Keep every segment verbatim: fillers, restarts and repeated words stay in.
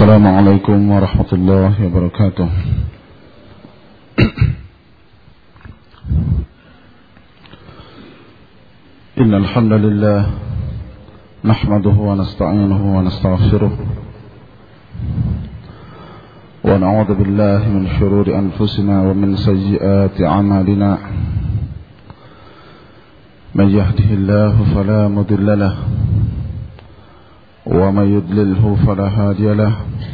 السلام عليكم ورحمة الله وبركاته. إن الحمد لله نحمده ونستعينه ونستغفره ونعوذ بالله من شرور أنفسنا ومن سيئات أعمالنا. من يهده الله فلا مضل له ومن يضلله فلا هادي له.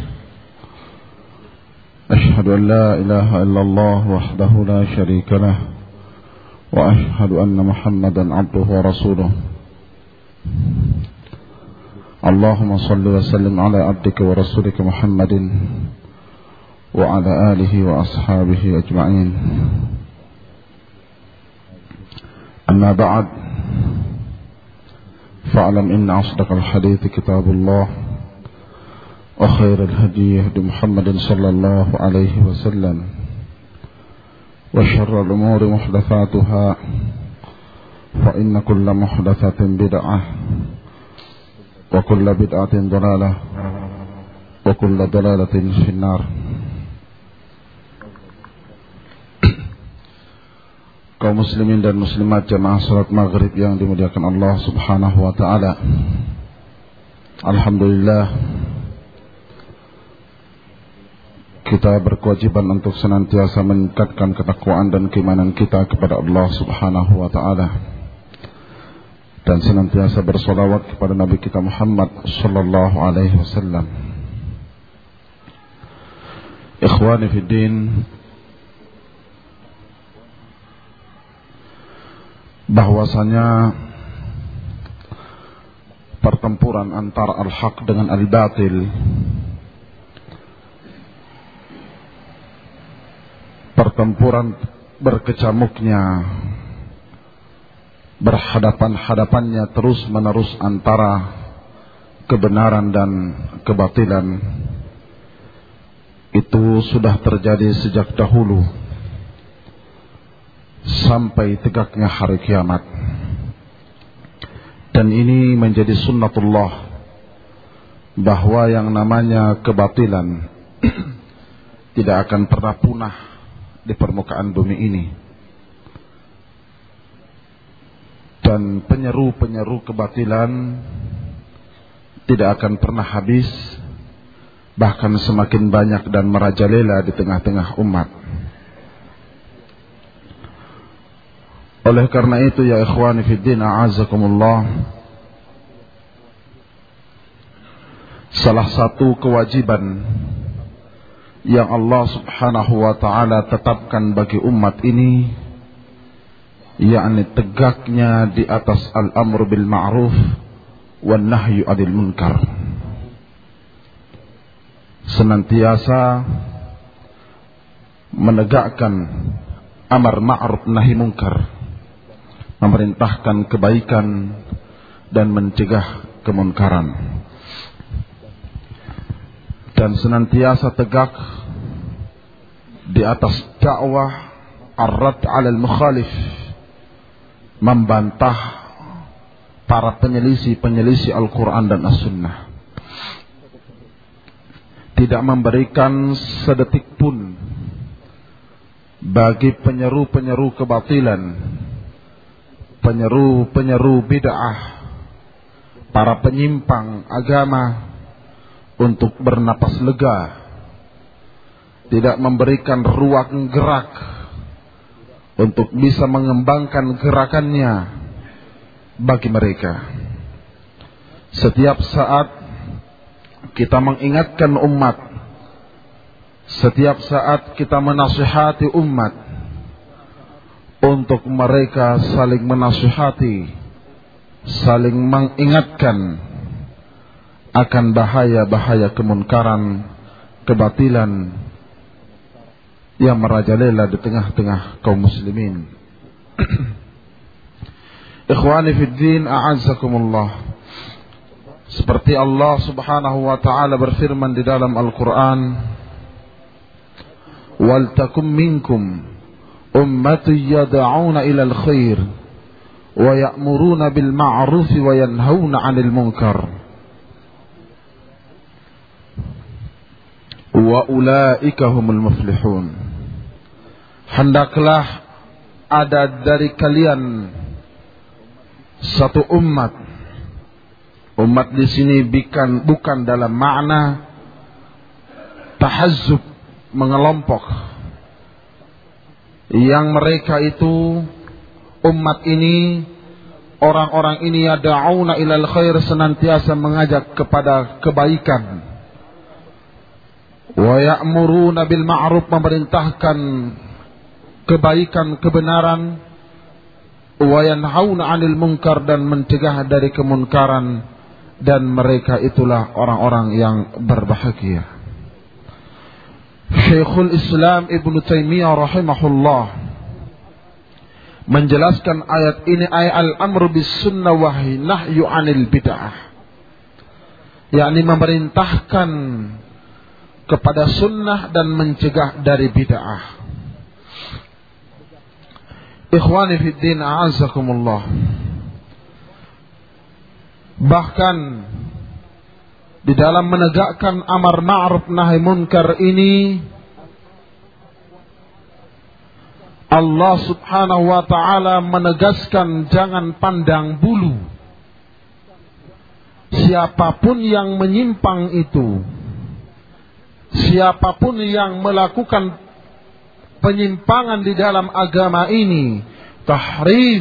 أشهد أن لا إله إلا الله وحده لا شريك له وأشهد أن محمدا عبده ورسوله. اللهم صل وسلم على عبدك ورسولك محمد وعلى آله وأصحابه أجمعين. أما بعد، فاعلم إن أصدق الحديث كتاب الله وخير الهدي هدي محمد صلى الله عليه وسلم وشر الأمور محدثاتها فإن كل محدثة بدعة وكل بدعة ضلالة وكل ضلالة في النار. Kaum muslimin dan muslimat jamaah salat maghrib yang dimuliakan Allah subhanahu wa ta'ala, alhamdulillah kita berkewajiban untuk senantiasa meningkatkan ketakwaan dan keimanan kita kepada Allah subhanahu wa ta'ala, dan senantiasa bersolawat kepada Nabi kita Muhammad sallallahu alaihi wasallam. Ikhwani fi din, bahwasanya pertempuran antara al-haq dengan al-batil, pertempuran berkecamuknya, berhadapan-hadapannya terus-menerus antara kebenaran dan kebatilan, itu sudah terjadi sejak dahulu sampai tegaknya hari kiamat. Dan ini menjadi sunnatullah, bahwa yang namanya kebatilan tidak akan pernah punah di permukaan bumi ini, dan penyeru-penyeru kebatilan tidak akan pernah habis, bahkan semakin banyak dan merajalela di tengah-tengah umat. Oleh karena itu, ya ikhwani fiddin, a'azakumullah, salah satu kewajiban yang Allah subhanahu wa ta'ala tetapkan bagi umat ini, yakni tegaknya di atas al-amr bil ma'ruf wan nahyu 'anil munkar. Senantiasa menegakkan amar ma'ruf nahi munkar, memerintahkan kebaikan dan mencegah kemunkaran, dan senantiasa tegak di atas dakwah ar-rad 'alal mukhalif, membantah para penyelisih-penyelisih Al-Quran dan As-Sunnah, tidak memberikan sedetik pun bagi penyeru-penyeru kebatilan, penyeru-penyeru bid'ah, para penyimpang agama untuk bernapas lega, tidak memberikan ruang gerak untuk bisa mengembangkan gerakannya bagi mereka. Setiap saat kita mengingatkan umat, setiap saat kita menasihati umat untuk mereka saling menasihati, saling mengingatkan akan bahaya-bahaya kemunkaran, kebatilan yang merajalela di tengah-tengah kaum muslimin. Ikhwani fiddin, a'azzakumullah, seperti Allah subhanahu wa ta'ala berfirman di dalam Al-Quran, wal takum minkum ummatu yad'una ilal khair wa ya'muruna bil ma'ruf wa yanhauna 'anil munkar. wa ulaika humul muflihun. Hendaklah ada dari kalian satu umat. Umat di sini bukan bukan dalam makna tahazzub, mengelompok. Yang mereka itu, umat ini, orang-orang ini yad'una ilal khair, senantiasa mengajak kepada kebaikan. Wa ya'muruna bil ma'ruf, memerintahkan kebaikan, kebenaran. Wa yanhauna 'anil munkar, dan mencegah dari kemunkaran. Dan mereka itulah orang-orang yang berbahagia. Syekhul Islam Ibnu Taimiyah rahimahullah menjelaskan ayat ini, ay al-amru bis sunnah wa nahyu 'anil bid'ah, yakni memerintahkan kepada sunnah dan mencegah dari bid'ah. Ikhwani fid din, a'azzakumullah. Bahkan di dalam menegakkan amar ma'ruf nahi munkar ini, Allah subhanahu wa ta'ala menegaskan jangan pandang bulu. Siapapun yang menyimpang itu, siapapun yang melakukan penyimpangan di dalam agama ini, tahrif,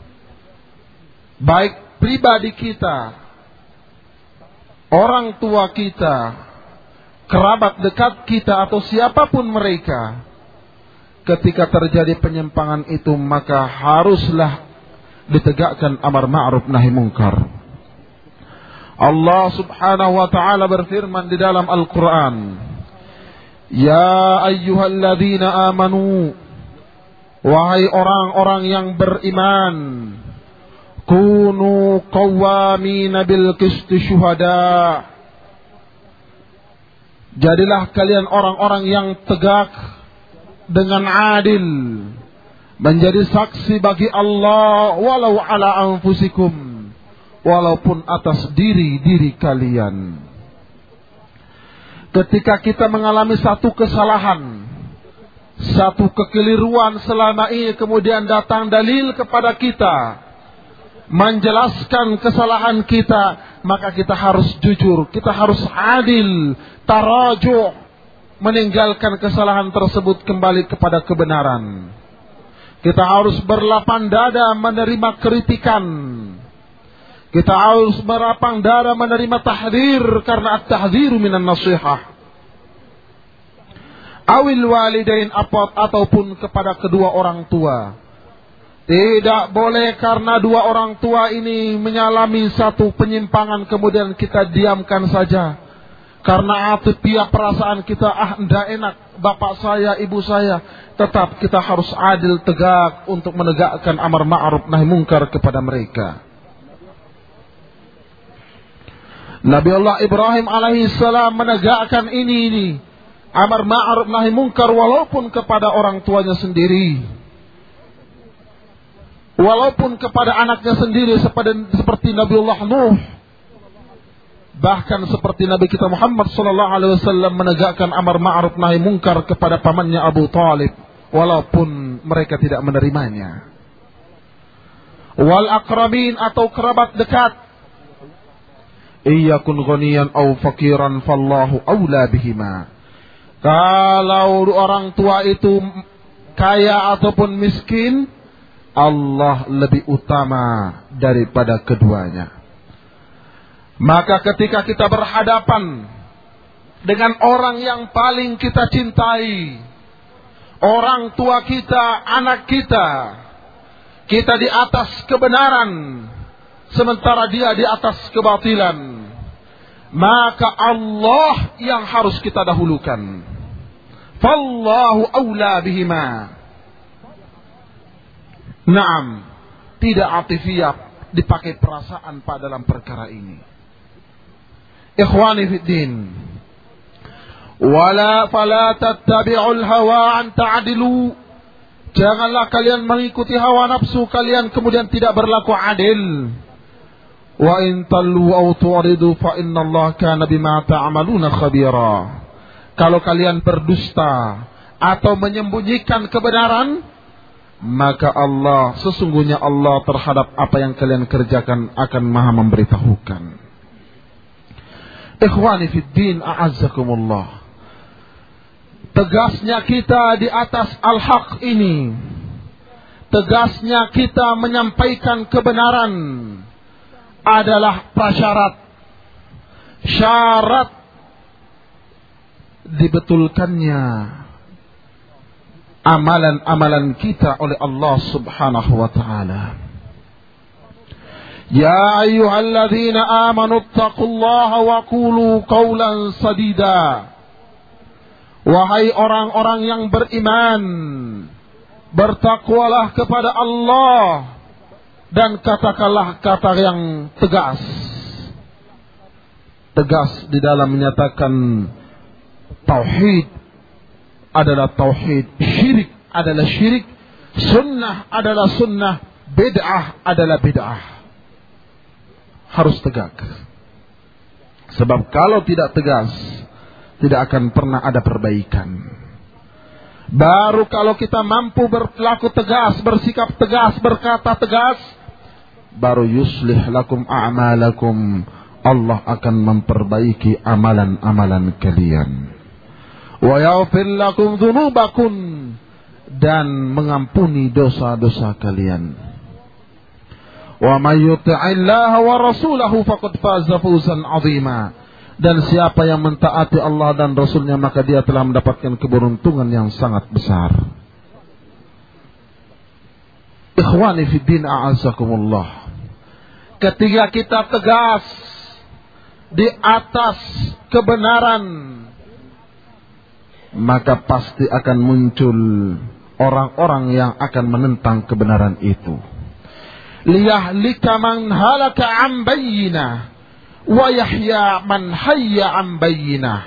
baik pribadi kita, orang tua kita, kerabat dekat kita, atau siapapun mereka, ketika terjadi penyimpangan itu, maka haruslah ditegakkan amar ma'ruf nahi munkar. Allah subhanahu wa ta'ala berfirman di dalam Al-Quran, Ya ayyuhalladzina amanu, wahai orang-orang yang beriman, kunu qawwamina bil qisti syuhada, jadilah kalian orang-orang yang tegak dengan adil, menjadi saksi bagi Allah, walau ala anfusikum, walaupun atas diri-diri kalian. Ketika kita mengalami satu kesalahan, satu kekeliruan selama ini, kemudian datang dalil kepada kita menjelaskan kesalahan kita, maka kita harus jujur, kita harus adil, tarajuh, meninggalkan kesalahan tersebut, kembali kepada kebenaran. Kita harus berlapang dada menerima kritikan. Kita harus berlapang dada menerima tahdzir, karena at-tahdziru minan nasihah. Awil walidain, ataupun kepada kedua orang tua. Tidak boleh karena dua orang tua ini menyalami satu penyimpangan kemudian kita diamkan saja. Karena atifiah perasaan kita, ah enggak enak bapak saya, ibu saya. Tetap kita harus adil, tegak untuk menegakkan amar ma'ruf nahi munkar kepada mereka. Nabi Allah Ibrahim alaihissalam menegakkan ini, ini amar ma'ruf nahi munkar walaupun kepada orang tuanya sendiri, walaupun kepada anaknya sendiri, seperti, seperti Nabi Allah Nuh, bahkan seperti Nabi kita Muhammad sallallahu alaihi wasallam menegakkan amar ma'ruf nahi munkar kepada pamannya Abu Talib, walaupun mereka tidak menerimanya. Wal aqrabin, atau kerabat dekat. Iyakun ghaniyan aw fakiran fallahu aula bihima. Kalau orang tua itu kaya ataupun miskin, Allah lebih utama daripada keduanya. Maka ketika kita berhadapan dengan orang yang paling kita cintai, orang tua kita, anak kita, kita di atas kebenaran, sementara dia di atas kebatilan, maka Allah yang harus kita dahulukan. Fallahu aula bihima. Naam, tidak atifiyah, dipakai perasaan pada dalam perkara ini. Ikhwani fid din, wala fala tattabi'ul hawa an ta'dilu. Janganlah kalian mengikuti hawa nafsu kalian kemudian tidak berlaku adil. Wa in tallu aw tu'ridu fa innallaha kana bima ta'maluna khabira. Kalau kalian berdusta atau menyembunyikan kebenaran, maka Allah, sesungguhnya Allah terhadap apa yang kalian kerjakan akan maha memberitahukan. Ikhwani fid din, a'azzakumullah. Tegasnya kita di atas al-haq ini, tegasnya kita menyampaikan kebenaran adalah prasyarat, syarat dibetulkannya amalan-amalan kita oleh Allah Subhanahu wa ta'ala. Ya ayyuhalladzina amanu taqullaha wa qulu qawlan sadida. Wahai orang-orang yang beriman, bertakwalah kepada Allah dan katakanlah kata yang tegas. Tegas di dalam menyatakan tauhid adalah tauhid, syirik adalah syirik, sunnah adalah sunnah, bid'ah adalah bid'ah. Harus tegak. Sebab kalau tidak tegas, tidak akan pernah ada perbaikan. Baru kalau kita mampu berlaku tegas, bersikap tegas, berkata tegas, baru yuslih lakum a'malakum, Allah akan memperbaiki amalan-amalan kalian. Wa yaghfir lakum dzunubakum, dan mengampuni dosa-dosa kalian. Wa may yuti'illaha wa rasulahu faqad faza fawzan 'azima. Dan siapa yang mentaati Allah dan Rasulnya, maka dia telah mendapatkan keberuntungan yang sangat besar. Ikhwani fid din, a'azzakumullah. Ketika kita tegas di atas kebenaran, maka pasti akan muncul orang-orang yang akan menentang kebenaran itu. Liyahlika man halaka an bayyinah wa yahya man hayya an bayyinah.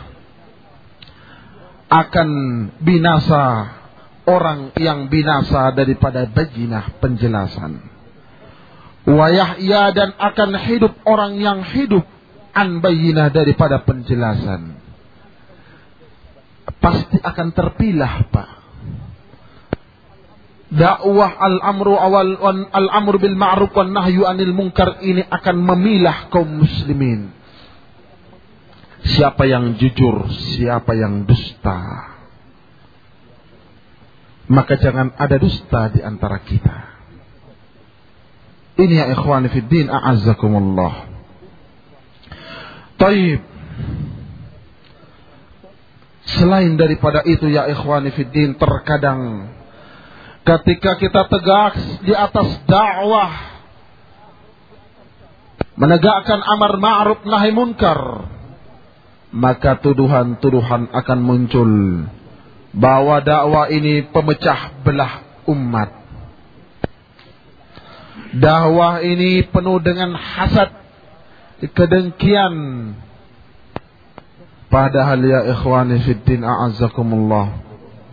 Akan binasa orang yang binasa daripada bayyinah, penjelasan. Wa yahya, dan akan hidup orang yang hidup an bayyinah, daripada penjelasan. Pasti akan terpilah, Pak. Dakwah al-amru awal al-amru bil ma'ruf wan nahyu anil munkar ini akan memilah kaum muslimin. Siapa yang jujur, siapa yang dusta. Maka jangan ada dusta di antara kita. Ini ya ikhwani fid din, a'azzakumullah. Taib. Selain daripada itu ya ikhwani fid din, terkadang ketika kita tegak di atas dakwah, menegakkan amar ma'ruf nahi munkar, maka tuduhan-tuduhan akan muncul bahwa dakwah ini pemecah belah umat. Dakwah ini penuh dengan hasad, kedengkian. Padahal ya ikhwani fid din, a'azzakumullah,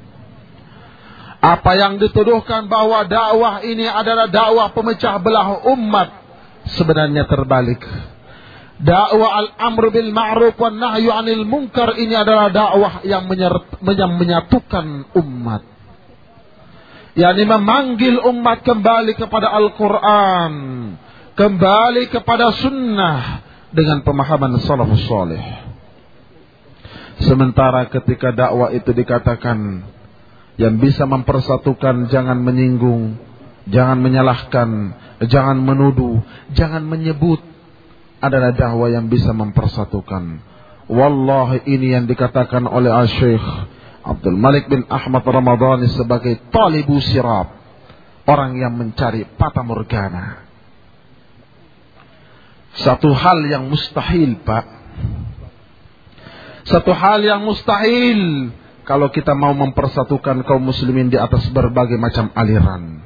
apa yang dituduhkan bahwa dakwah ini adalah dakwah pemecah belah umat, sebenarnya terbalik. Dakwah al-amr bil ma'ruf wan nahyu 'anil munkar ini adalah dakwah yang menyatukan umat. yakni memanggil umat kembali kepada Al-Quran, kembali kepada sunnah dengan pemahaman salafus salih. Sementara ketika dakwah itu dikatakan yang bisa mempersatukan, jangan menyinggung, jangan menyalahkan, jangan menuduh, jangan menyebut, adalah dakwah yang bisa mempersatukan. Wallahi ini yang dikatakan oleh Al-Syekh Abdul Malik bin Ahmad Ramadhani sebagai talibu sirab, orang yang mencari fata morgana. Satu hal yang mustahil, Pak. Satu hal yang mustahil kalau kita mau mempersatukan kaum muslimin di atas berbagai macam aliran.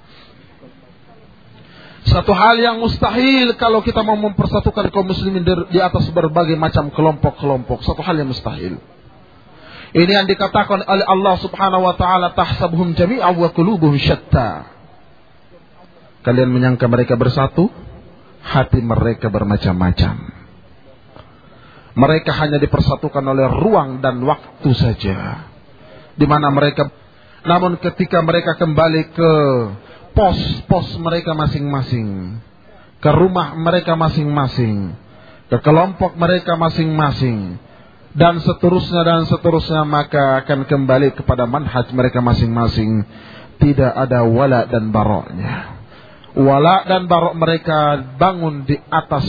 Satu hal yang mustahil kalau kita mau mempersatukan kaum muslimin di atas berbagai macam kelompok-kelompok. Satu hal yang mustahil. Ini yang dikatakan oleh Allah Subhanahu wa taala, tahsabuhum jami'an wa qulubuhum syatta. Kalian menyangka mereka bersatu, hati mereka bermacam-macam. Mereka hanya dipersatukan oleh ruang dan waktu saja, di mana mereka, namun ketika mereka kembali ke pos-pos mereka masing-masing, ke rumah mereka masing-masing, ke kelompok mereka masing-masing, dan seterusnya dan seterusnya, maka akan kembali kepada manhaj mereka masing-masing. Tidak ada wala dan baroknya. Wala dan barok mereka bangun di atas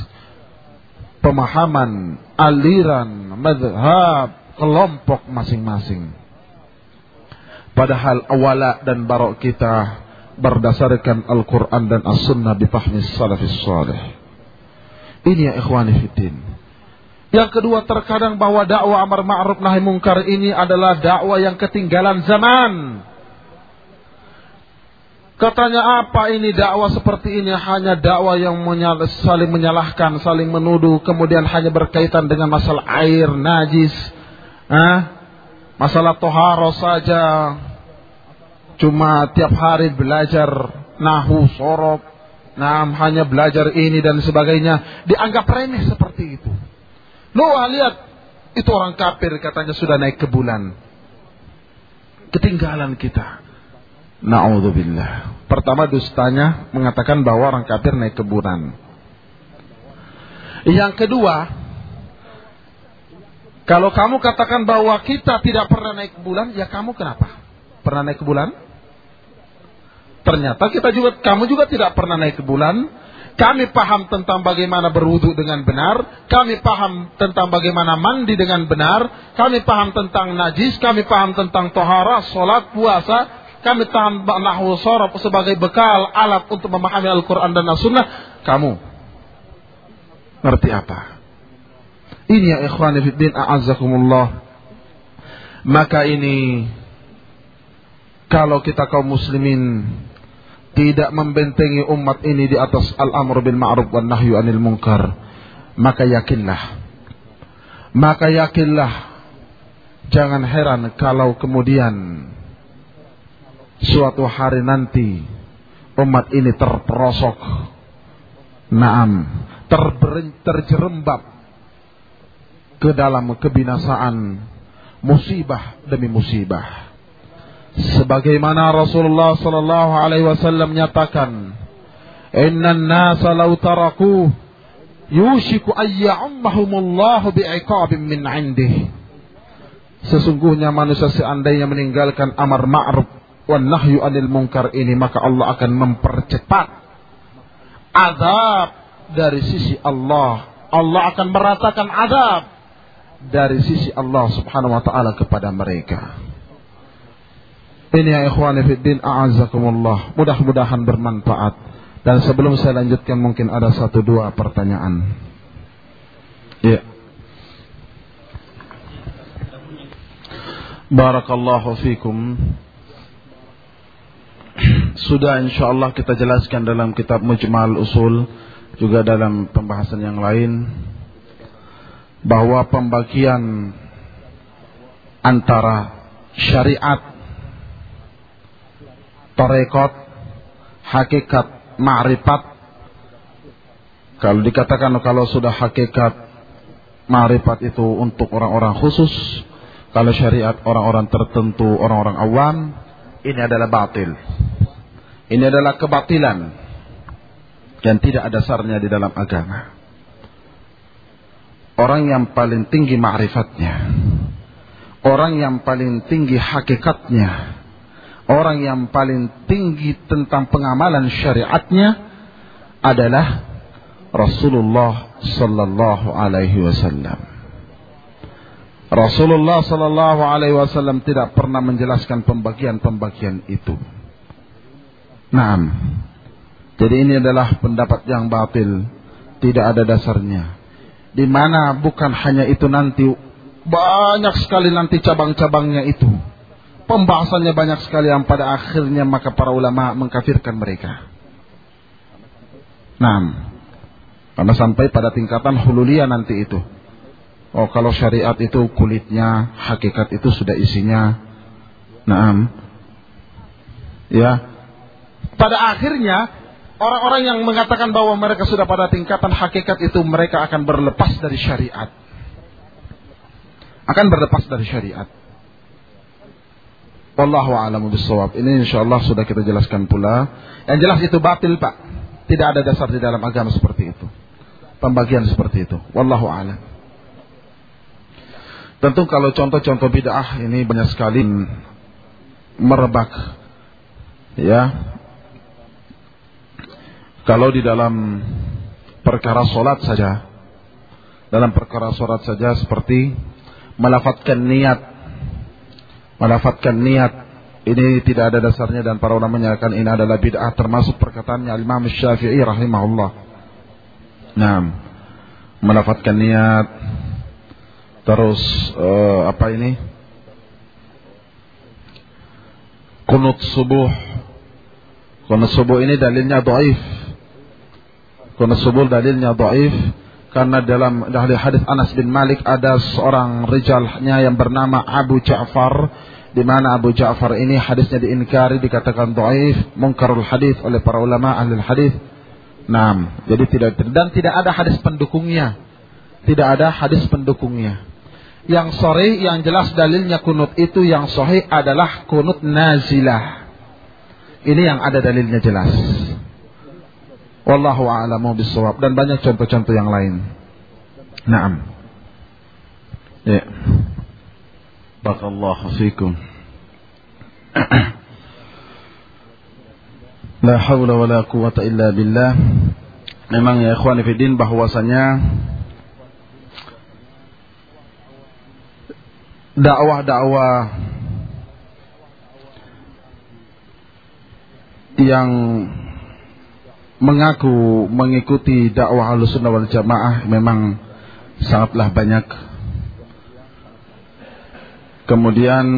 pemahaman, aliran, mazhab, kelompok masing-masing. Padahal wala dan barok kita berdasarkan Al-Quran dan As-Sunnah bifahmi salafis salih. Ini ya ikhwani fiddin. Yang kedua, terkadang bahwa dakwah amar ma'ruf nahi mungkar ini adalah dakwah yang ketinggalan zaman. Katanya apa ini dakwah seperti ini? Hanya dakwah yang menyal- saling menyalahkan, saling menuduh, kemudian hanya berkaitan dengan masalah air najis, ah, masalah toharo saja. Cuma tiap hari belajar nahu, sorob, nah hanya belajar ini dan sebagainya, dianggap remeh seperti itu. Noah lihat, itu orang kafir katanya sudah naik ke bulan. Ketinggalan kita. Na'udzubillah. Pertama dustanya mengatakan bahwa orang kafir naik ke bulan. Yang kedua, kalau kamu katakan bahwa kita tidak pernah naik ke bulan, ya kamu kenapa? Pernah naik ke bulan? Ternyata kita juga, kamu juga tidak pernah naik ke bulan. Kami paham tentang bagaimana berwudu dengan benar. Kami paham tentang bagaimana mandi dengan benar. Kami paham tentang najis. Kami paham tentang tohara, sholat, puasa. Kami paham nahwu sorob sebagai bekal, alat untuk memahami Al-Quran dan As-Sunnah. Kamu ngerti apa? Ini ya ikhwani fiddin, a'azzakumullah. Maka ini, kalau kita kaum muslimin tidak membentengi umat ini di atas al-amr bil ma'ruf wan nahyu anil munkar, maka yakinlah, maka yakinlah, jangan heran kalau kemudian suatu hari nanti umat ini terperosok, naam, terber, terjerembab ke dalam kebinasaan, musibah demi musibah. Sebagaimana Rasulullah sallallahu alaihi wasallam menyatakan, "Innan nasa law taraku yushiku ayya'ummahumullahu bi'iqabin min 'indih." Sesungguhnya manusia seandainya meninggalkan amar ma'ruf wan nahyu anil munkar ini, maka Allah akan mempercepat azab dari sisi Allah. Allah akan meratakan azab dari sisi Allah subhanahu wa ta'ala kepada mereka. Ini ya ikhwani fiddin, a'azzakumullah. Mudah-mudahan bermanfaat. Dan sebelum saya lanjutkan, mungkin ada satu dua pertanyaan. Ya. Barakallahu fikum. Sudah insyaallah kita jelaskan dalam kitab Mujmal Usul, juga dalam pembahasan yang lain, bahwa pembagian antara syariat, tarekat, hakikat, ma'rifat. Kalau dikatakan kalau sudah hakikat, ma'rifat itu untuk orang-orang khusus, kalau syariat orang-orang tertentu, orang-orang awam, ini adalah batil. Ini adalah kebatilan yang tidak ada dasarnya di dalam agama. Orang yang paling tinggi ma'rifatnya, orang yang paling tinggi hakikatnya, orang yang paling tinggi tentang pengamalan syariatnya adalah Rasulullah sallallahu alaihi wasallam. Rasulullah sallallahu alaihi wasallam tidak pernah menjelaskan pembagian-pembagian itu. Naam. Jadi ini adalah pendapat yang batil, tidak ada dasarnya. Di mana bukan hanya itu, nanti banyak sekali nanti cabang-cabangnya itu. Pembahasannya banyak sekali yang pada akhirnya maka para ulama mengkafirkan mereka. Naam. Karena sampai pada tingkatan hululiyah nanti itu. Oh, kalau syariat itu kulitnya, hakikat itu sudah isinya. Naam. Ya. Pada akhirnya orang-orang yang mengatakan bahwa mereka sudah pada tingkatan hakikat itu, mereka akan berlepas dari syariat. akan berlepas dari syariat. Wallahu a'lamu bissawab. Ini insyaallah sudah kita jelaskan pula. Yang jelas itu batil, Pak. Tidak ada dasar di dalam agama seperti itu. Pembagian seperti itu. Wallahu a'lam. Tentu kalau contoh-contoh bid'ah ini banyak sekali merebak. Ya. Kalau di dalam perkara salat saja, dalam perkara salat saja seperti melafadzkan niat, melafadzkan niat ini tidak ada dasarnya dan para ulama menyatakan ini adalah bid'ah, termasuk perkataannya Imam Syafi'i rahimahullah. Nah, melafadzkan niat, terus uh, apa ini? Qunut subuh. Qunut subuh ini dalilnya dhaif. Qunut subuh dalilnya dhaif karena dalam dari hadis Anas bin Malik ada seorang rijalnya yang bernama Abu Ja'far, di mana Abu Ja'far ini hadisnya diingkari, dikatakan dhaif, munkarul hadis oleh para ulama ahli hadis. Nah, jadi tidak dan tidak ada hadis pendukungnya. Tidak ada hadis pendukungnya. Yang sahih, yang jelas dalilnya kunut itu yang sahih adalah kunut nazilah. Ini yang ada dalilnya jelas. Wallahu a'lamu bissawab, dan banyak contoh-contoh yang lain. Naam. Ya. Barakallahu fikum. La haula wala quwwata illa billah. Memang ya ikhwan fillah bahwasanya dakwah-dakwah yang mengaku mengikuti dakwah Ahlussunnah wal Jamaah memang sangatlah banyak. Kemudian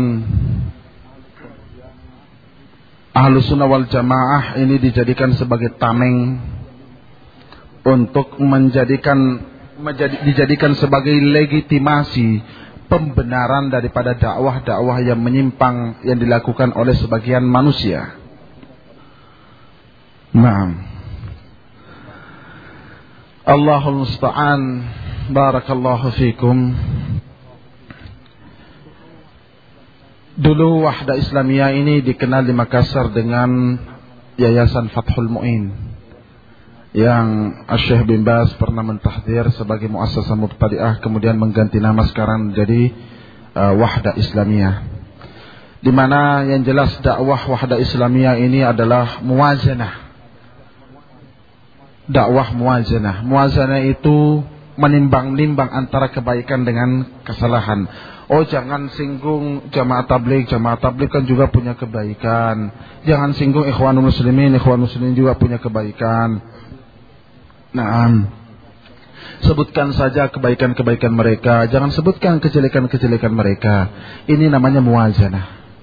Ahlussunnah wal Jamaah ini dijadikan sebagai tameng untuk menjadikan menjadi, dijadikan sebagai legitimasi pembenaran daripada dakwah-dakwah yang menyimpang yang dilakukan oleh sebagian manusia. Naam. Allahul musta'an. Barakallahu fikum. Dulu Wahda Islamiyah ini dikenal di Makassar dengan Yayasan Fathul Mu'in, yang Syekh bin Baz pernah mentahdir sebagai muassasah mubtadi'ah, kemudian mengganti nama sekarang jadi uh, Wahda Islamiyah. Di mana yang jelas dakwah Wahda Islamiyah ini adalah muwazanah. Dakwah muwazanah. Muwazanah itu menimbang-nimbang antara kebaikan dengan kesalahan. Oh, jangan singgung jamaah tabligh, jamaah tabligh kan juga punya kebaikan. Jangan singgung ikhwanul muslimin, ikhwanul muslimin juga punya kebaikan. Nah, sebutkan saja kebaikan-kebaikan mereka, jangan sebutkan kejelekan-kejelekan mereka. Ini namanya muwazanah.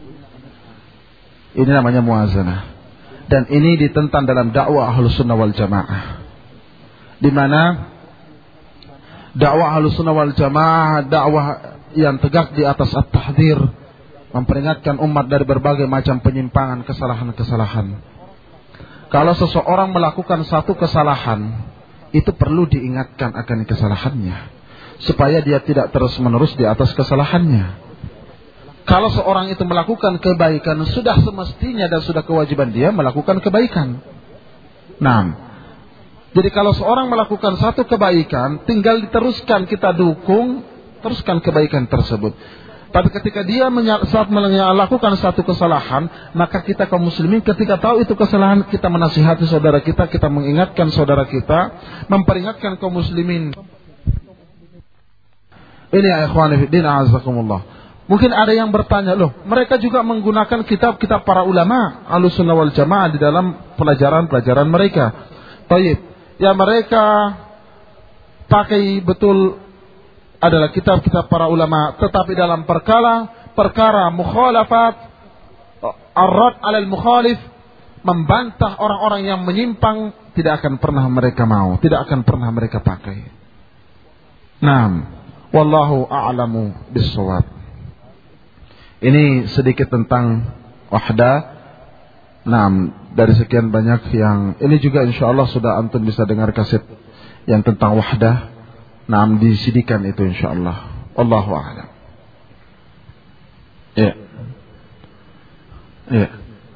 Ini namanya muwazanah. Dan ini ditentang dalam dakwah Ahlussunnah wal Jamaah. Di mana dakwah Ahlussunnah wal Jamaah dakwah yang tegak di atas at-tahdzir, memperingatkan umat dari berbagai macam penyimpangan, kesalahan-kesalahan. Kalau seseorang melakukan satu kesalahan, itu perlu diingatkan akan kesalahannya, supaya dia tidak terus-menerus di atas kesalahannya. Kalau seorang itu melakukan kebaikan, sudah semestinya dan sudah kewajiban dia melakukan kebaikan. Nah, jadi kalau seorang melakukan satu kebaikan, tinggal diteruskan, kita dukung, teruskan kebaikan tersebut. Tapi ketika dia saat melakukan satu kesalahan, maka kita kaum muslimin ketika tahu itu kesalahan, kita menasihati saudara kita, kita mengingatkan saudara kita, memperingatkan kaum muslimin. Ini ya ikhwani fiddin a'azakumullah. Mungkin ada yang bertanya, loh, mereka juga menggunakan kitab-kitab para ulama Ahlussunnah wal Jamaah di dalam pelajaran-pelajaran mereka. Baik, ya mereka pakai betul adalah kitab-kitab para ulama, tetapi dalam perkara perkara mukhalafat, ar-rad 'alal mukhalif, membantah orang-orang yang menyimpang, tidak akan pernah mereka mau, tidak akan pernah mereka pakai. Naam, wallahu a'lamu bis-shawab. Ini sedikit tentang wahda. Naam, dari sekian banyak yang ini juga insyaallah sudah antum bisa dengar kaset yang tentang wahda. Naam, disidikan itu insyaallah. Wallahu a'lam. Iya. Iya.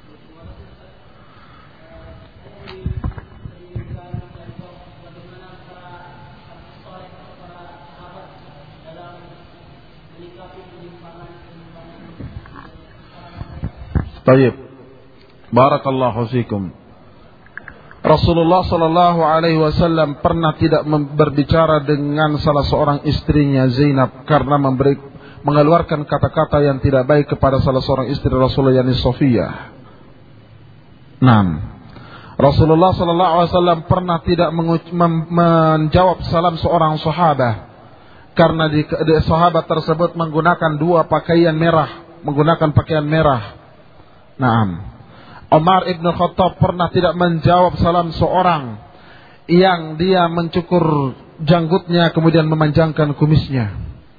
Baik. Barakallahu fikum. Rasulullah sallallahu alaihi wasallam pernah tidak berbicara dengan salah seorang istrinya Zainab karena memberi mengeluarkan kata-kata yang tidak baik kepada salah seorang istri Rasulullah, yakni Sofiyah. Naam. Rasulullah sallallahu alaihi wasallam pernah tidak menjawab salam seorang sahabat karena di, di sahabat tersebut menggunakan dua pakaian merah, menggunakan pakaian merah. Naam. Umar ibn Khattab pernah tidak menjawab salam seorang yang dia mencukur janggutnya kemudian memanjangkan kumisnya.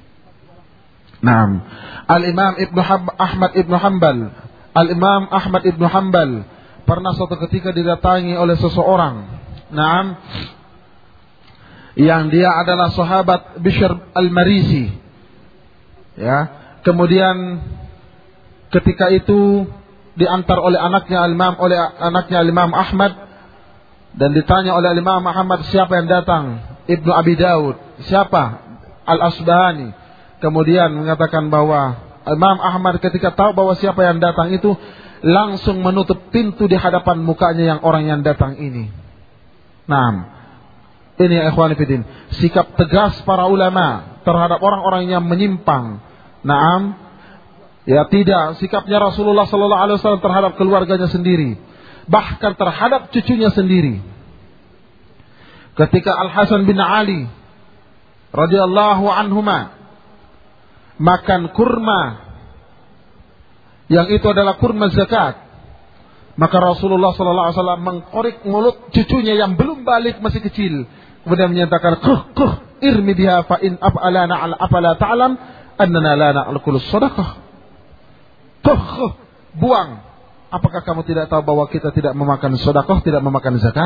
Naam. Al-Imam Ibn Ahmad ibn Hanbal, Al-Imam Ahmad ibn Hanbal pernah suatu ketika didatangi oleh seseorang. Naam. Yang dia adalah sahabat Bishr al-Marisi. Ya. Kemudian ketika itu diantar oleh anaknya Imam oleh anaknya Imam Ahmad dan ditanya oleh Imam Ahmad siapa yang datang? Ibnu Abi Daud. Siapa? Al-Asbahani. Kemudian mengatakan bahwa Imam Ahmad ketika tahu bahwa siapa yang datang itu langsung menutup pintu di hadapan mukanya yang orang yang datang ini. Naam. Ini ya ikhwan fillah, sikap tegas para ulama terhadap orang-orang yang menyimpang. Naam. Ya tidak, sikapnya Rasulullah sallallahu alaihi wasallam terhadap keluarganya sendiri, bahkan terhadap cucunya sendiri. Ketika Al-Hasan bin Ali radhiyallahu anhuma makan kurma yang itu adalah kurma zakat, maka Rasulullah sallallahu alaihi wasallam mengkorek mulut cucunya yang belum balik, masih kecil, kemudian menyatakan, "Kuh kuh irmi biha fa in af'alana ala afala ta'lam annana la na'kulu shadaqah." Tuh, buang. Apakah kamu tidak tahu bahwa kita tidak memakan sedekah, tidak memakan zakat?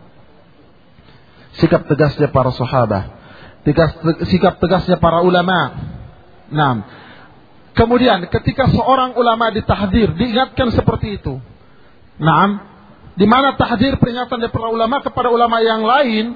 Sikap tegasnya para sahabat, sikap tegasnya para ulama. Nah, kemudian ketika seorang ulama ditahdir, diingatkan seperti itu. Nah, di mana tahdir peringatan dari para ulama kepada ulama yang lain?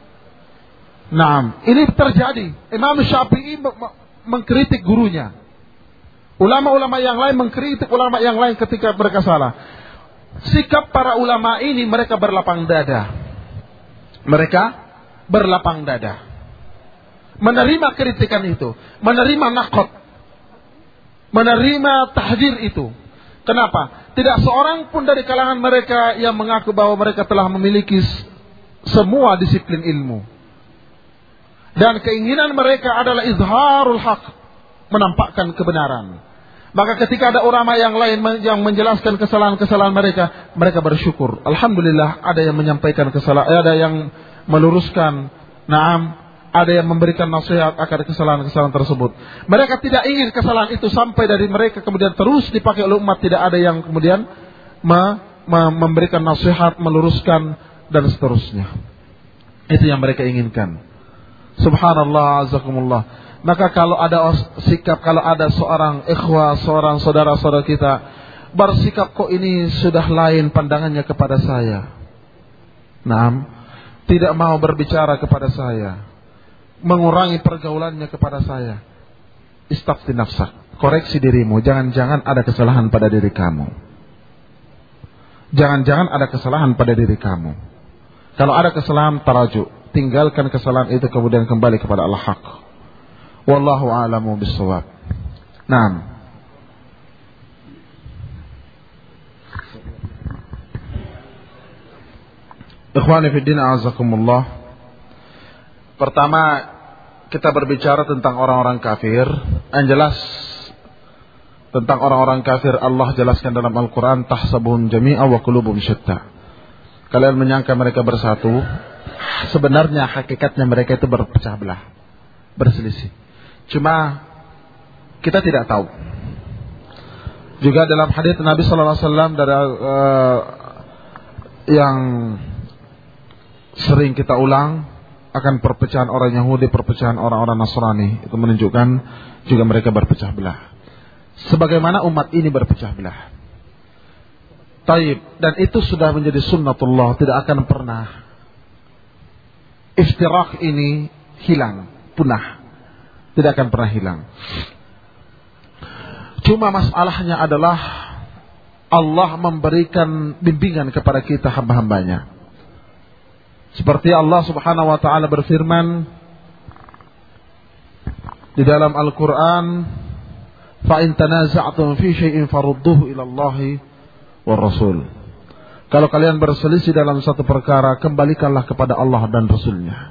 Nah, ini terjadi. Imam Syafi'i mengkritik gurunya. Ulama-ulama yang lain mengkritik ulama yang lain ketika mereka salah. Sikap para ulama ini, mereka berlapang dada. Mereka berlapang dada. Menerima kritikan itu. Menerima naqad. Menerima tahdir itu. Kenapa? Tidak seorang pun dari kalangan mereka yang mengaku bahwa mereka telah memiliki semua disiplin ilmu. Dan keinginan mereka adalah izharul haq. Menampakkan kebenaran. Maka ketika ada ulama yang lain yang menjelaskan kesalahan-kesalahan mereka, mereka bersyukur. Alhamdulillah ada yang menyampaikan kesalahan, ada yang meluruskan. Naam, ada yang memberikan nasihat akan kesalahan-kesalahan tersebut. Mereka tidak ingin kesalahan itu sampai dari mereka kemudian terus dipakai oleh umat. Tidak ada yang kemudian me- me- memberikan nasihat, meluruskan dan seterusnya. Itu yang mereka inginkan. Subhanallah, azakumullah. Maka kalau ada sikap, kalau ada seorang ikhwah, seorang saudara-saudara kita bersikap kok ini sudah lain pandangannya kepada saya. Naam, tidak mau berbicara kepada saya, mengurangi pergaulannya kepada saya. Istafti nafsak, koreksi dirimu, jangan-jangan ada kesalahan pada diri kamu. Jangan-jangan ada kesalahan pada diri kamu. Kalau ada kesalahan, taraju, tinggalkan kesalahan itu kemudian kembali kepada Allah-Haq. Wallahu a'lamu bis-shawab. Naam. Ikhwani fi din, a'azakumullah. Pertama, kita berbicara tentang orang-orang kafir. Yang jelas tentang orang-orang kafir Allah jelaskan dalam Al-Qur'an, tahsabuhum jami'a wa qulubuhum syatta. Kalian menyangka mereka bersatu, sebenarnya hakikatnya mereka itu berpecah belah, berselisih. Cuma kita tidak tahu. Juga dalam hadits Nabi sallallahu alaihi wasallam dari uh, yang sering kita ulang akan perpecahan orang Yahudi, perpecahan orang-orang Nasrani, itu menunjukkan juga mereka berpecah belah. sebagaimana umat ini berpecah belah. Taib, dan itu sudah menjadi sunnatullah, tidak akan pernah iftirak ini hilang, punah, tidak akan pernah hilang. Cuma masalahnya adalah Allah memberikan bimbingan kepada kita hamba-hambanya. Seperti Allah Subhanahu wa taala berfirman di dalam Al-Qur'an, "Fa in tanaza'tum fi syai'in farudduhu ila Allahi war Rasul." Kalau kalian berselisih dalam satu perkara, kembalikanlah kepada Allah dan Rasulnya.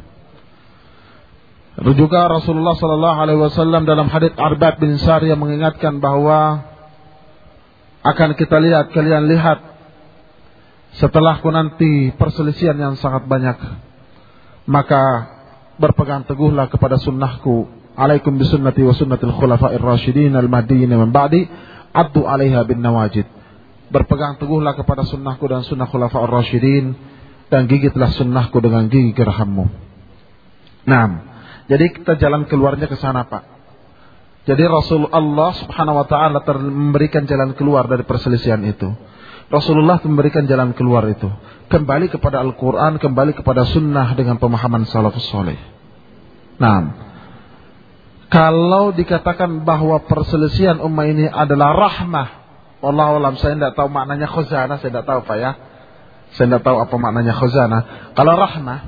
Juga Rasulullah sallallahu alaihi wasallam dalam hadits Arbad bin Sariyah mengingatkan bahwa akan kita lihat, kalian lihat setelahku nanti perselisihan yang sangat banyak, maka berpegang teguhlah kepada sunnahku. Alaikum bisunnati wa sunnatil khulafa'ir rasyidin al-mahdiyyin min ba'di, addu 'alaiha bin nawajid. Berpegang teguhlah kepada sunnahku dan sunnah khulafa'ir rasyidin, dan gigitlah sunnahku dengan gigi gerhammu. Nah, jadi kita jalan keluarnya ke sana, Pak. Jadi Rasulullah Subhanahu wa taala memberikan jalan keluar dari perselisihan itu. Rasulullah memberikan jalan keluar itu. Kembali kepada Al-Qur'an, kembali kepada sunnah dengan pemahaman salafus saleh. Nah, kalau dikatakan bahwa perselisihan ummah ini adalah rahmah, wallahu alam, saya tidak tahu maknanya khazanah, saya tidak tahu Pak ya. Saya tidak tahu apa maknanya khazanah. Kalau rahmah,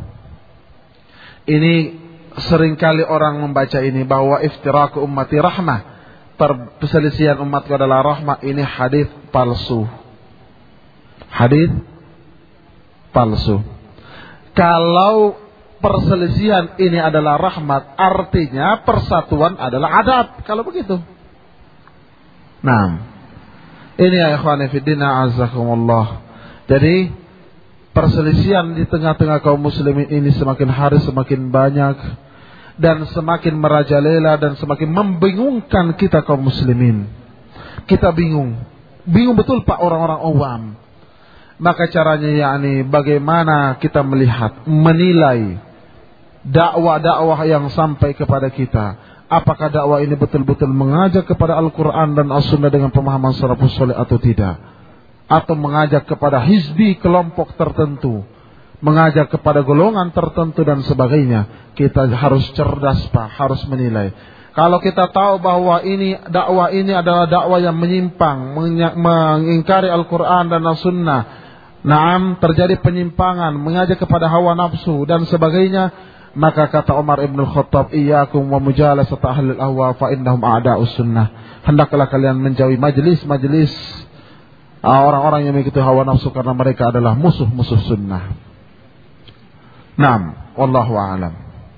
ini seringkali orang membaca ini bahwa iftiraku ummati rahmah, perselisihan umatku adalah rahmah. Ini hadis palsu. Hadis palsu. Kalau perselisihan ini adalah rahmat, artinya persatuan adalah adab. Kalau begitu. Nah, ini ya ikhwani fiddina azakumullah. Jadi perselisihan di tengah-tengah kaum muslimin ini semakin hari semakin banyak dan semakin merajalela dan semakin membingungkan kita kaum muslimin. Kita bingung. Bingung betul Pak orang-orang awam. Maka caranya yakni bagaimana kita melihat, menilai dakwah-dakwah yang sampai kepada kita. Apakah dakwah ini betul-betul mengajak kepada Al-Quran dan As-Sunnah dengan pemahaman salafus saleh atau tidak? Atau mengajak kepada hizbi, kelompok tertentu, mengajak kepada golongan tertentu dan sebagainya. Kita harus cerdas Pak, harus menilai. Kalau kita tahu bahwa ini dakwah ini adalah dakwah yang menyimpang, mengingkari Al-Quran dan As-Sunnah, naam, terjadi penyimpangan, mengajak kepada hawa nafsu dan sebagainya, maka kata Umar ibn Khattab, iyyakum wa mujalasat ahlil ahwa fa innahum a'da'us sunnah. Hendaklah kalian menjauhi majelis-majelis orang-orang yang mengikuti hawa nafsu, karena mereka adalah musuh-musuh sunnah. Naam, wallahu a'lam.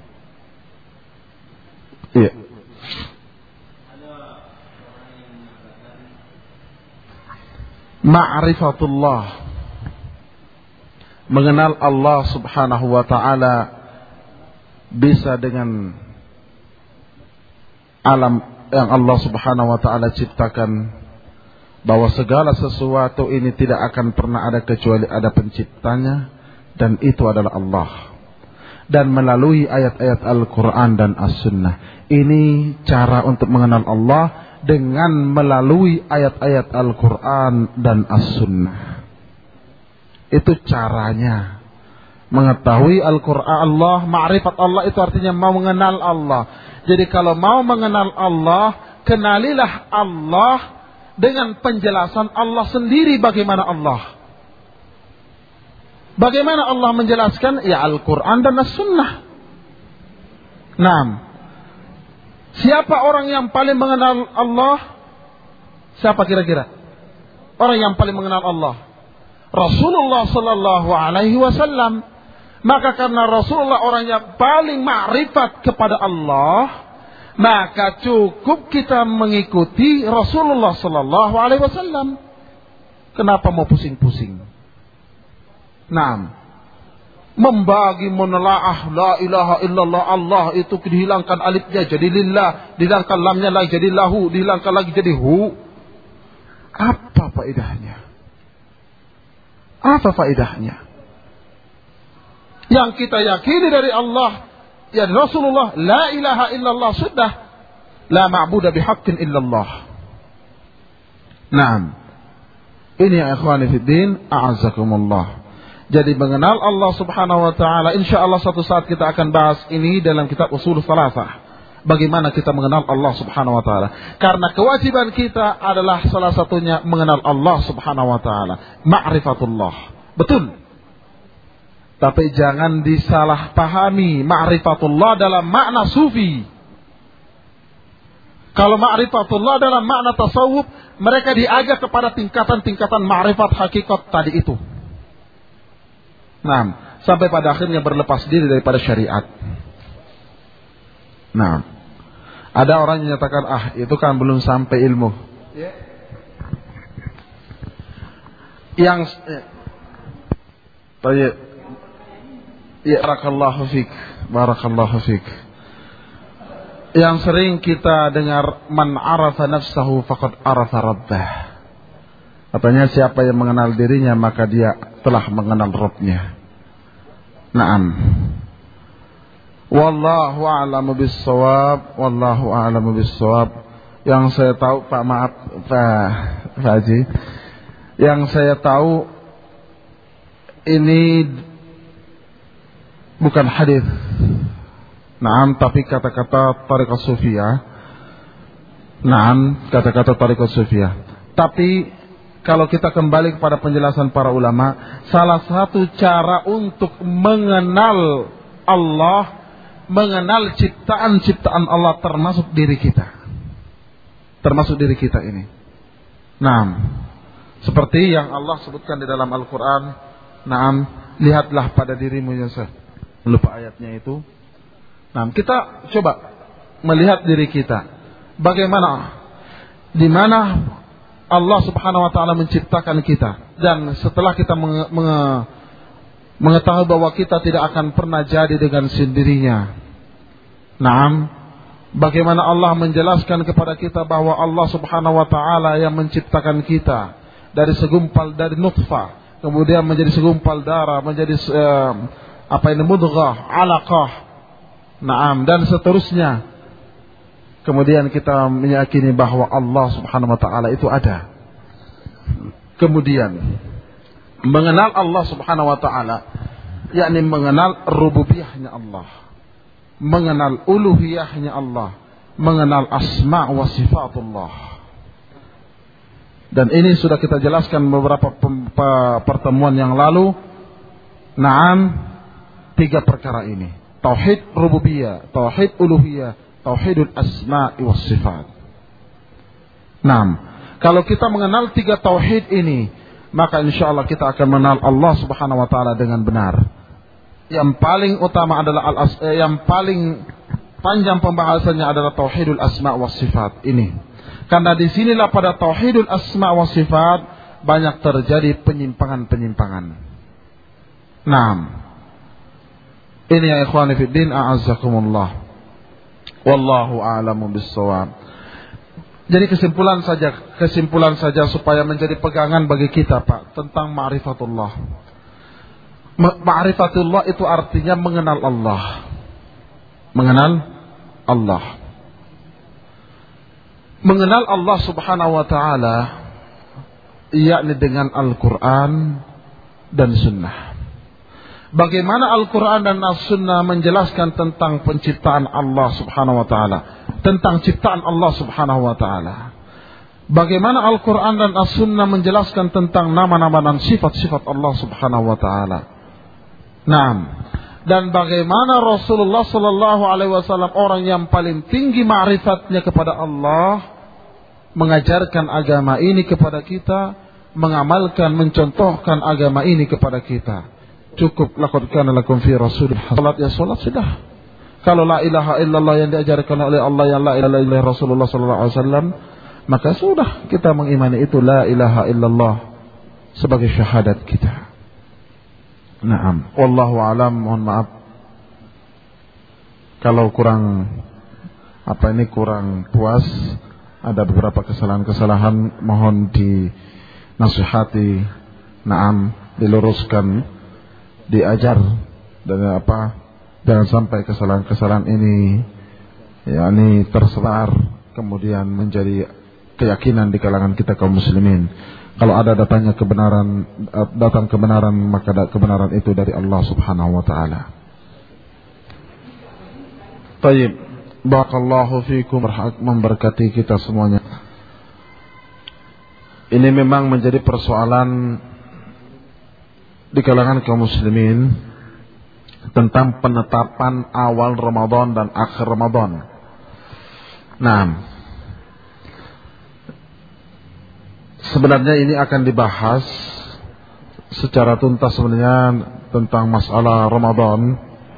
Iya. Ma'rifatullah, mengenal Allah Subhanahu wa ta'ala bisa dengan alam yang Allah Subhanahu wa ta'ala ciptakan, bahwa segala sesuatu ini tidak akan pernah ada kecuali ada penciptanya, dan itu adalah Allah. Dan melalui ayat-ayat Al-Quran dan As-Sunnah, ini cara untuk mengenal Allah, dengan melalui ayat-ayat Al-Quran dan As-Sunnah. Itu caranya. Mengetahui Al-Quran Allah, ma'rifat Allah itu artinya mau mengenal Allah. Jadi kalau mau mengenal Allah, kenalilah Allah dengan penjelasan Allah sendiri. Bagaimana Allah? Bagaimana Allah menjelaskan? Ya Al-Quran dan As-Sunnah. Naam. Siapa orang yang paling mengenal Allah? Siapa kira-kira? Orang yang paling mengenal Allah? Rasulullah sallallahu alaihi wasallam. Maka karena Rasulullah orang yang paling ma'rifat kepada Allah, maka cukup kita mengikuti Rasulullah sallallahu alaihi wasallam. Kenapa mau pusing-pusing? Naam. Membagi menelaah la ilaha illallah, Allah itu dihilangkan alifnya jadi lillah, dihilangkan lamnya lagi jadi lahu, dihilangkan lagi jadi hu. Apa faedahnya? Apa faedahnya? Yang kita yakini dari Allah, ya Rasulullah, la ilaha illallah, sudah. La ma'budu bihaqqin illallah. Naam. Ini ya ikhwani fiddin, a'azzakumullah. Jadi mengenal Allah Subhanahu wa taala, insyaallah suatu saat kita akan bahas ini dalam kitab Ushul Tsalatsah. Bagaimana kita mengenal Allah Subhanahu wa taala? Karena kewajiban kita adalah salah satunya mengenal Allah Subhanahu wa taala, ma'rifatullah. Betul. Tapi jangan disalahpahami ma'rifatullah dalam makna sufi. Kalau ma'rifatullah dalam makna tasawuf, mereka diajak kepada tingkatan-tingkatan ma'rifat hakikat tadi itu. Nah, sampai pada akhirnya berlepas diri daripada syariat. Nah, ada orang yang menyatakan, ah itu kan belum sampai ilmu. Yeah. Yang, baik, ya, barakallahu fik, barakallahu fik. Yang sering kita dengar, man arafa nafsahu faqad arafa rabbah. Katanya siapa yang mengenal dirinya maka dia telah mengenal Rabbnya. Naam. Wallahu a'lamu bis-shawab, wallahu a'lamu bis-shawab. Yang saya tahu, Pak maaf Pak Haji, yang saya tahu ini bukan hadis. Naam, tapi kata-kata tariqah sufiyah. Naam, kata-kata tariqah sufiyah. Tapi kalau kita kembali kepada penjelasan para ulama, salah satu cara untuk mengenal Allah, mengenal ciptaan-ciptaan Allah termasuk diri kita. Termasuk diri kita ini. Naam. Seperti yang Allah sebutkan di dalam Al-Quran. Naam, lihatlah pada dirimu ya Syekh. Lupa ayatnya itu. Naam, kita coba melihat diri kita. Bagaimana? Di mana Allah Subhanahu wa taala menciptakan kita, dan setelah kita menge- menge- mengetahui bahwa kita tidak akan pernah jadi dengan sendirinya. Naam, bagaimana Allah menjelaskan kepada kita bahwa Allah Subhanahu wa taala yang menciptakan kita dari segumpal dari nutfah, kemudian menjadi segumpal darah, menjadi uh, apa ini mudghah, alaqah. Naam, dan seterusnya. Kemudian kita meyakini bahwa Allah Subhanahu wa taala itu ada. Kemudian mengenal Allah Subhanahu wa taala, yakni mengenal rububiyahnya Allah, mengenal uluhiyahnya Allah, mengenal asma wa sifatullah. Dan ini sudah kita jelaskan beberapa pertemuan yang lalu. Naam, tiga perkara ini. Tauhid rububiyah, tauhid uluhiyah, tauhidul asma'i was sifat. Naam, kalau kita mengenal tiga tauhid ini, maka insyaallah kita akan mengenal Allah Subhanahu wa taala dengan benar. Yang paling utama adalah al eh, yang paling panjang pembahasannya adalah tauhidul asma' was sifat ini. Karena di sinilah pada tauhidul asma' was sifat banyak terjadi penyimpangan-penyimpangan. Naam. Ini ya ikhwani fid din, a'azzakumullah. Wallahu a'lamu bis-shawab. Jadi kesimpulan saja, kesimpulan saja supaya menjadi pegangan bagi kita, Pak, tentang ma'rifatullah. Ma'rifatullah itu artinya mengenal Allah. Mengenal Allah. Mengenal Allah Subhanahu wa taala yakni dengan Al-Qur'an dan Sunnah. Bagaimana Al-Quran dan As-Sunnah menjelaskan tentang penciptaan Allah Subhanahu wa taala, tentang ciptaan Allah Subhanahu wa taala. Bagaimana Al-Quran dan As-Sunnah menjelaskan tentang nama-nama dan sifat-sifat Allah Subhanahu wa taala. Naam. Dan bagaimana Rasulullah sallallahu alaihi wasallam, orang yang paling tinggi ma'rifatnya kepada Allah, mengajarkan agama ini kepada kita, mengamalkan, mencontohkan agama ini kepada kita. Cukup laqad kana lakum fi rasulillah. Salat ya salat sudah. Kalau la ilaha illallah yang diajarkan oleh Allah, yang la ilaha illallah Rasulullah sallallahu alaihi wasallam, maka sudah kita mengimani itu la ilaha illallah sebagai syahadat kita. Naam. Wallahu alam, mohon maaf kalau kurang apa ini kurang puas, ada beberapa kesalahan-kesalahan, mohon dinasihati. Naam, diluruskan, diajar, dan apa, jangan sampai kesalahan-kesalahan ini yakni tersebar kemudian menjadi keyakinan di kalangan kita kaum muslimin. Kalau ada datangnya kebenaran, datang kebenaran, maka kebenaran itu dari Allah Subhanahu wa taala. Baik, barakallahu fiikum, memberkati kita semuanya. Ini memang menjadi persoalan di kalangan kaum muslimin tentang penetapan awal Ramadan dan akhir Ramadan. Nah, sebenarnya ini akan dibahas secara tuntas sebenarnya tentang masalah Ramadan.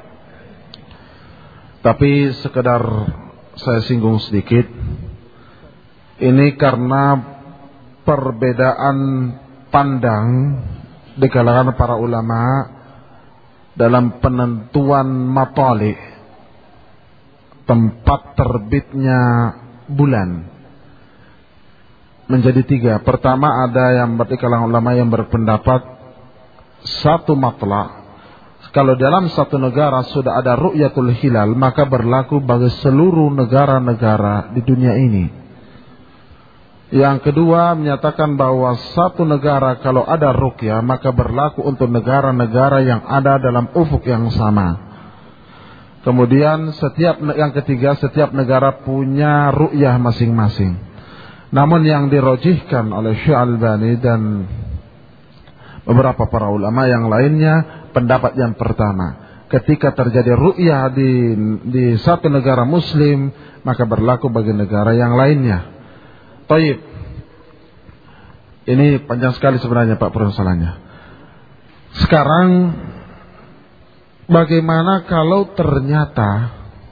Tapi sekedar saya singgung sedikit. Ini karena perbedaan pandang di kalangan para ulama dalam penentuan matali, tempat terbitnya bulan, menjadi tiga. Pertama, ada yang di kalangan ulama yang berpendapat satu matla, kalau dalam satu negara sudah ada ru'yatul hilal, maka berlaku bagi seluruh negara-negara di dunia ini. Yang kedua, menyatakan bahwa satu negara kalau ada ruqyah, maka berlaku untuk negara-negara yang ada dalam ufuk yang sama. Kemudian setiap yang ketiga, setiap negara punya ru'yah masing-masing. Namun yang dirojihkan oleh Syekh Al-Albani dan beberapa para ulama yang lainnya, pendapat yang pertama, ketika terjadi ru'yah di di satu negara muslim, maka berlaku bagi negara yang lainnya. Taib. Ini panjang sekali sebenarnya Pak permasalahannya. Sekarang bagaimana kalau ternyata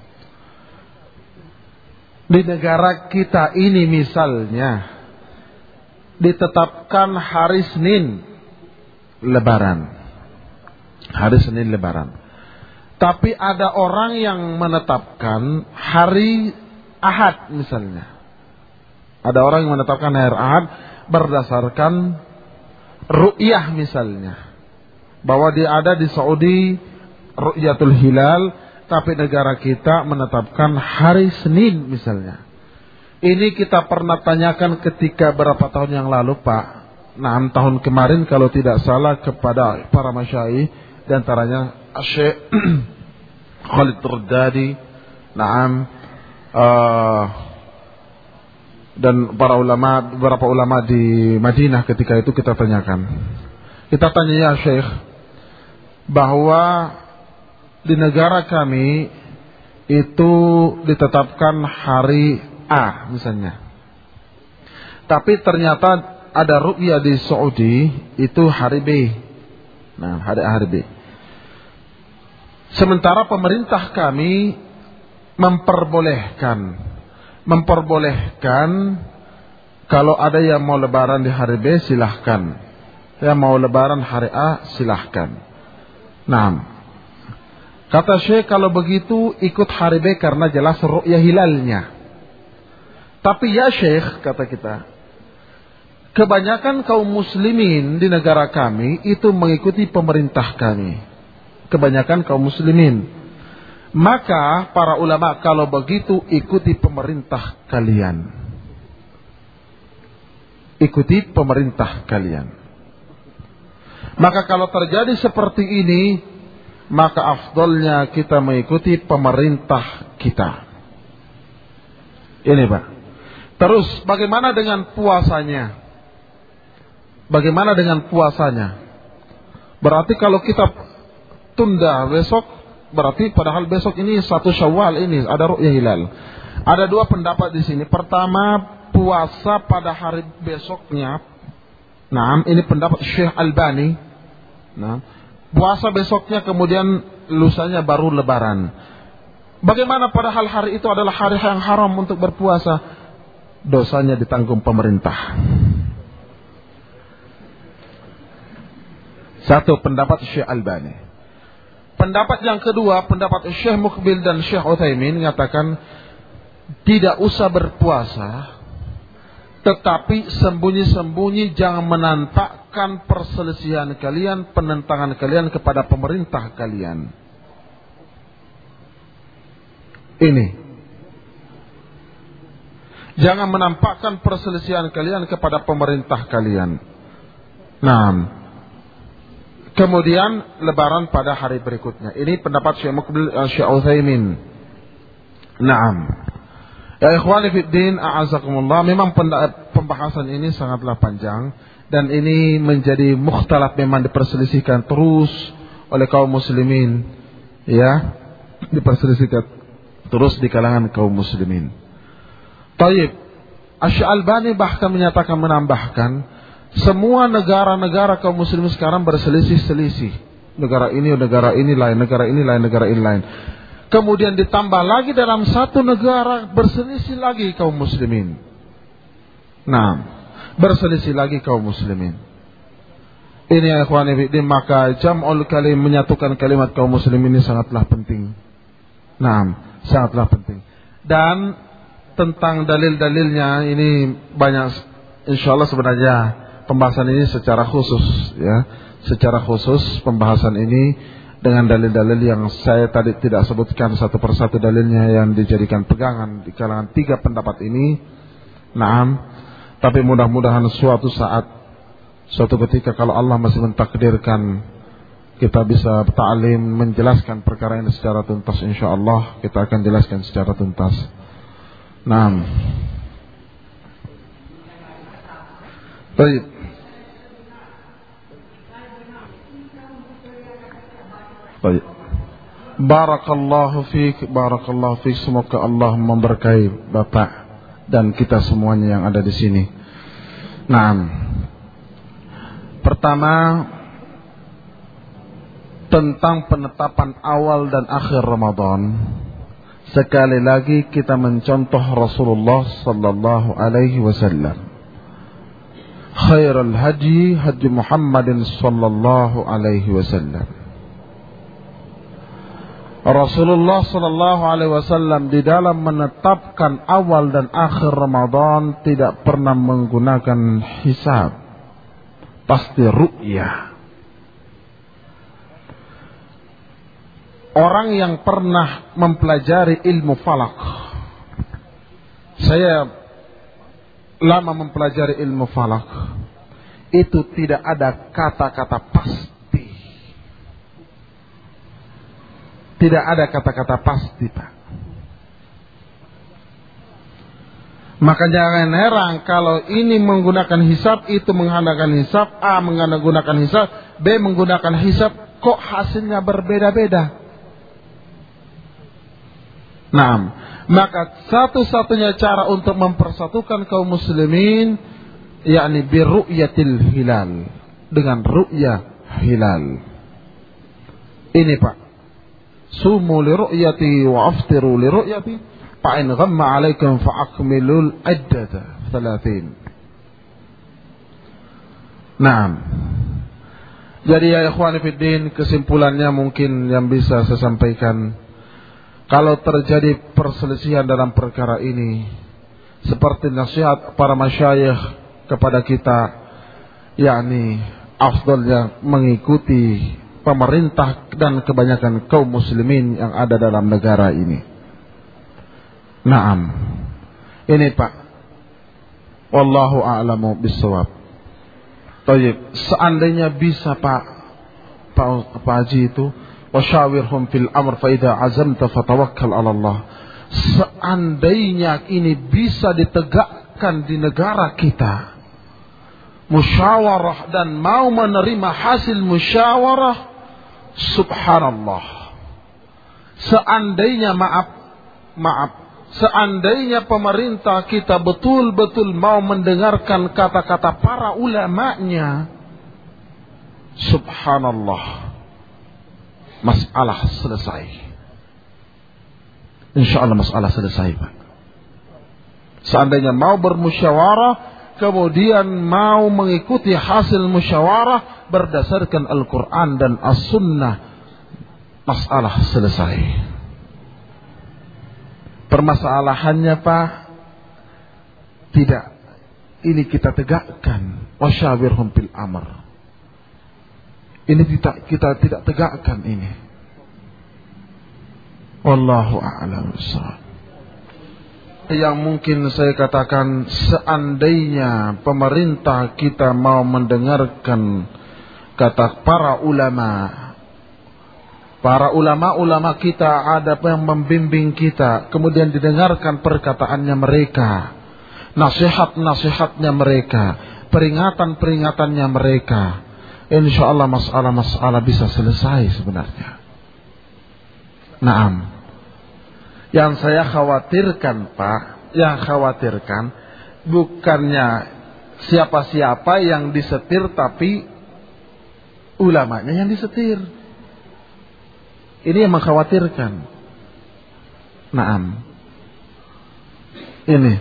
di negara kita ini misalnya ditetapkan hari Senin Lebaran. Hari Senin Lebaran. Tapi ada orang yang menetapkan hari Ahad misalnya. Ada orang yang menetapkan hari Ahad berdasarkan ru'yah misalnya, bahwa dia ada di Saudi ru'yatul hilal, tapi negara kita menetapkan hari Senin misalnya. Ini kita pernah tanyakan ketika berapa tahun yang lalu Pak, enam tahun kemarin kalau tidak salah, kepada para masyayikh, di antaranya Syekh Khalid Rudadi, naam, uh, dan para ulama, beberapa ulama di Madinah ketika itu kita tanyakan. Kita tanya, ya Syekh, bahwa di negara kami itu ditetapkan hari A misalnya, tapi ternyata ada ru'yah di Saudi itu hari B. Nah, hari A, hari B. Sementara pemerintah kami memperbolehkan memperbolehkan kalau ada yang mau lebaran di hari B silahkan, yang mau lebaran hari A silahkan. Nah, kata Syekh, kalau begitu ikut hari B karena jelas ru'yah hilalnya. Tapi ya Syekh, kata kita, kebanyakan kaum muslimin di negara kami itu mengikuti pemerintah kami. Kebanyakan kaum muslimin. Maka para ulama, kalau begitu ikuti pemerintah kalian. Ikuti pemerintah kalian. Maka kalau terjadi seperti ini, maka afdolnya kita mengikuti pemerintah kita. Ini Pak. Terus bagaimana dengan puasanya? Bagaimana dengan puasanya? Berarti kalau kita tunda besok, berarti padahal besok ini satu Syawal, ini ada ru'yah hilal. Ada dua pendapat di sini. Pertama, puasa pada hari besoknya. Nah, ini pendapat Syekh Albani. Nah, puasa besoknya kemudian lusanya baru lebaran. Bagaimana padahal hari itu adalah hari yang haram untuk berpuasa? Dosanya ditanggung pemerintah. Satu pendapat Syekh Albani. Pendapat yang kedua, pendapat Syekh Mukbil dan Syekh Utsaimin mengatakan tidak usah berpuasa, tetapi sembunyi-sembunyi jangan menampakkan perselisihan kalian, penentangan kalian kepada pemerintah kalian. Ini. Jangan menampakkan perselisihan kalian kepada pemerintah kalian. Nah, kemudian lebaran pada hari berikutnya. Ini pendapat Syekh Muqbil Syekh Utsaimin. Naam. Ya ikhwani fiddin, a'azakumullah, memang pembahasan ini sangatlah panjang dan ini menjadi mukhtalaf, memang diperselisihkan terus oleh kaum muslimin, ya, diperselisihkan terus di kalangan kaum muslimin. Taib, Asy-Syalbani bahkan menyatakan, menambahkan, semua negara-negara kaum muslimin sekarang berselisih-selisih. Negara ini, negara ini lain, negara ini lain, negara ini lain. Kemudian ditambah lagi dalam satu negara berselisih lagi kaum muslimin. Nah, berselisih lagi kaum muslimin. Ini ya ikhwani fiddin, maka jam'ul kalim, menyatukan kalimat kaum muslimin ini sangatlah penting. Nah, sangatlah penting. Dan tentang dalil-dalilnya ini banyak, insyaallah sebenarnya pembahasan ini secara khusus, ya, secara khusus pembahasan ini dengan dalil-dalil yang saya tadi tidak sebutkan satu persatu dalilnya yang dijadikan pegangan di kalangan tiga pendapat ini. Naam, tapi mudah-mudahan suatu saat, suatu ketika kalau Allah masih mentakdirkan kita bisa ta'lim, menjelaskan perkara ini secara tuntas, insyaallah kita akan jelaskan secara tuntas. Naam. Baik. Baik. Barakallahu fiik, barakallahu fiik. Semoga Allah memberkahi Bapak dan kita semuanya yang ada di sini. Naam. Pertama, tentang penetapan awal dan akhir Ramadan. Sekali lagi kita mencontoh Rasulullah sallallahu alaihi wasallam. Khairul hadi hadi Muhammadin sallallahu alaihi wasallam. Rasulullah sallallahu alaihi wasallam di dalam menetapkan awal dan akhir Ramadan tidak pernah menggunakan hisab, pasti ru'yah. Orang yang pernah mempelajari ilmu falak, saya lama mempelajari ilmu falak, itu tidak ada kata-kata pasti. Tidak ada kata-kata pasti, Pak. Maka jangan heran kalau ini menggunakan hisab, itu menggunakan hisab, A menggunakan hisab, B menggunakan hisab, kok hasilnya berbeda-beda. Nah, maka satu-satunya cara untuk mempersatukan kaum muslimin, yakni birru'yatil hilal, dengan ru'yah hilal. Ini Pak, sumu li ru'yati wa aftiru li ru'yati, fa in ghamma 'alaikum fa akmilul iddata thalathin. Naam. Jadi ya ikhwani fiddin, kesimpulannya mungkin yang bisa saya sampaikan, kalau terjadi perselisihan dalam perkara ini, seperti nasihat para masyayikh kepada kita, yakni afdalnya mengikuti pemerintah dan kebanyakan kaum muslimin yang ada dalam negara ini. Naam. Ini Pak, wallahu a'lamu bissawab. Baik, seandainya bisa Pak Pak, Pak Haji itu, wasyawirhum fil amr fa idza azamta fatawakkal 'ala Allah. Seandainya ini bisa ditegakkan di negara kita, musyawarah, dan mau menerima hasil musyawarah, subhanallah. Seandainya maaf, maaf, seandainya pemerintah kita betul-betul mau mendengarkan kata-kata para ulamanya, subhanallah, masalah selesai. InsyaAllah masalah selesai, Pak. Seandainya mau bermusyawarah, kemudian mau mengikuti hasil musyawarah berdasarkan Al-Quran dan As-Sunnah, masalah selesai. Permasalahannya Pak, tidak, ini kita tegakkan, wasyawirhum fil amr. Ini kita, kita tidak tegakkan ini. Wallahu a'lam bissawab. seperti yang mungkin saya katakan, seandainya pemerintah kita mau mendengarkan kata para ulama, para ulama-ulama kita ada yang membimbing kita, kemudian didengarkan perkataannya mereka, nasihat-nasihatnya mereka, peringatan-peringatannya mereka, insya Allah masalah-masalah bisa selesai sebenarnya. Naam. Yang saya khawatirkan, Pak, yang khawatirkan bukannya siapa-siapa yang disetir, tapi ulamanya yang disetir. Ini yang mengkhawatirkan. Naam. Ini.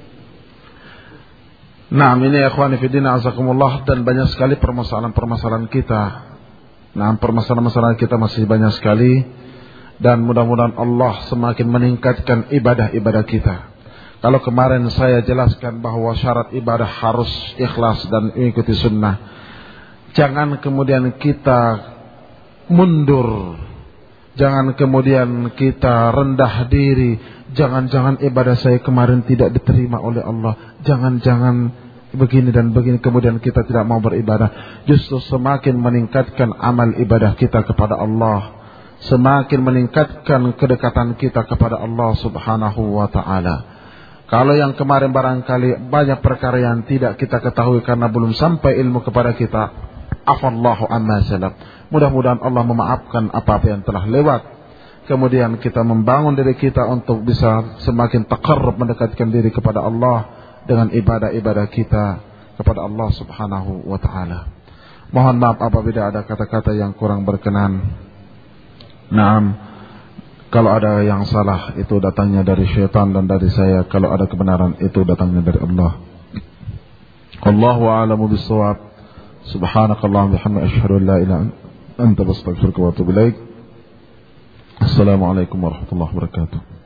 Naam, ini ikhwani fillah azakumullah, dan banyak sekali permasalahan-permasalahan kita. Naam, permasalahan-permasalahan kita masih banyak sekali. Dan mudah-mudahan Allah semakin meningkatkan ibadah-ibadah kita. Kalau kemarin saya jelaskan bahwa syarat ibadah harus ikhlas dan mengikuti sunnah, jangan kemudian kita mundur, jangan kemudian kita rendah diri, jangan-jangan ibadah saya kemarin tidak diterima oleh Allah, jangan-jangan begini dan begini, kemudian kita tidak mau beribadah. Justru semakin meningkatkan amal ibadah kita kepada Allah, semakin meningkatkan kedekatan kita kepada Allah Subhanahu wa ta'ala. Kalau yang kemarin barangkali banyak perkara yang tidak kita ketahui karena belum sampai ilmu kepada kita, afallahu amma salaf. Mudah-mudahan Allah memaafkan apa-apa yang telah lewat. Kemudian kita membangun diri kita untuk bisa semakin taqarrub, mendekatkan diri kepada Allah dengan ibadah-ibadah kita kepada Allah Subhanahu wa ta'ala. Mohon maaf apabila ada kata-kata yang kurang berkenan. Naam, kalau ada yang salah itu datangnya dari syaitan dan dari saya. Kalau ada kebenaran itu datangnya dari Allah. Allahu a'lamu bis-shawab. Subhanakallahumma wa bihamdika asyhadu an la ilaha illa anta astaghfiruka wa atubu ilaik. Assalamualaikum warahmatullahi wabarakatuh.